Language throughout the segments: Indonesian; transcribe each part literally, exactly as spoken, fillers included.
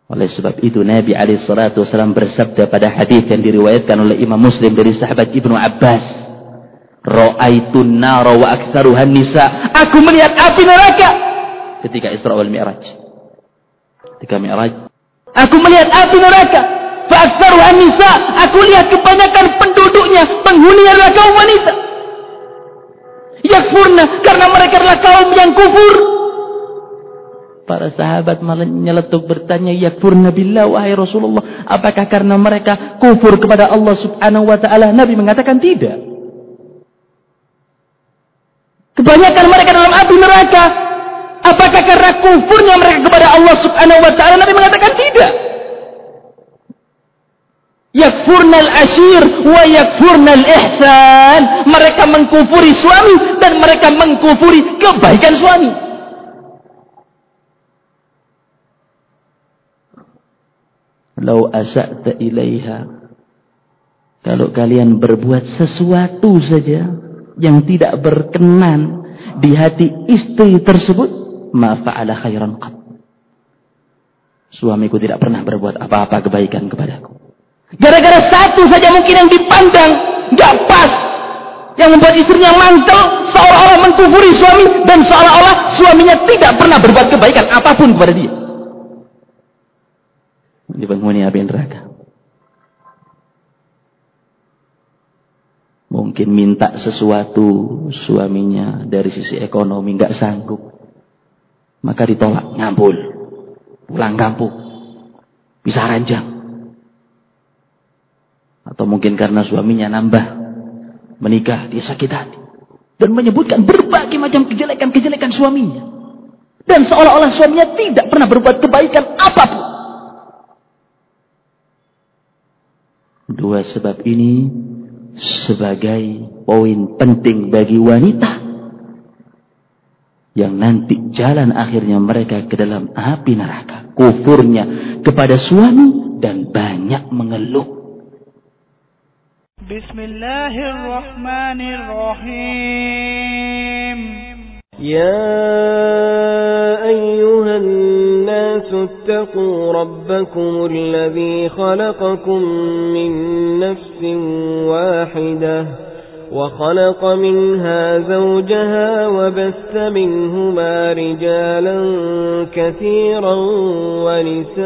Oleh sebab itu Nabi alaihi salatu wasallam bersabda pada hadis yang diriwayatkan oleh Imam Muslim dari sahabat Ibnu Abbas, "Ra'aitun nara wa aktsaruhan nisa." Aku melihat api neraka ketika Isra wal Mi'raj. Ketika Mi'raj, aku melihat api neraka, fa aktsaruhan nisa. Aku lihat kebanyakan penduduknya, penghuni adalah kaum wanita. Yakfurna, karena mereka adalah kaum yang kufur. Para sahabat malah nyeletuk bertanya, yakfurna billah, wahai Rasulullah, apakah karena mereka kufur kepada Allah subhanahu wa ta'ala? Nabi mengatakan tidak. Kebanyakan mereka dalam api neraka. Apakah karena kufurnya mereka kepada Allah subhanahu wa ta'ala? Nabi mengatakan tidak. Yakfurnal ashir wa yakfurnal ihsan. Mereka mengkufuri suami dan mereka mengkufuri kebaikan suami. Lau asa'ta ilaiha, kalau kalian berbuat sesuatu saja yang tidak berkenan di hati istri tersebut, ma fa'ala khairan qat, suamiku tidak pernah berbuat apa-apa kebaikan kepadaku. Gara-gara satu saja mungkin yang dipandang gak pas, yang membuat istrinya mantel, seolah-olah mengkufuri suami, dan seolah-olah suaminya tidak pernah berbuat kebaikan apapun kepada dia. Di penghuni api neraka. Mungkin minta sesuatu suaminya dari sisi ekonomi nggak sanggup, maka ditolak, ngambul, pulang kampung, bisa ranjang. Atau mungkin karena suaminya nambah menikah, dia sakit hati dan menyebutkan berbagai macam kejelekan-kejelekan suaminya, dan seolah-olah suaminya tidak pernah berbuat kebaikan apapun. Dua sebab ini sebagai poin penting bagi wanita yang nanti jalan akhirnya mereka ke dalam api neraka, kufurnya kepada suami dan banyak mengeluh. Bismillahirrahmanirrahim. Ya ayyuhan nasu ittaqu rabbakum alladhi khalaqakum min nafsin wahidah wa khalaqa minha zawjaha wa bassa minhuma rijalan katiran wa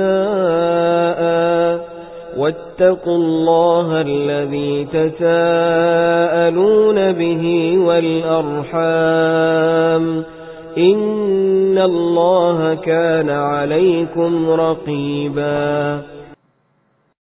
nisaa واتقوا الله الذي تساءلون به والأرحام إن الله كان عليكم رقيبا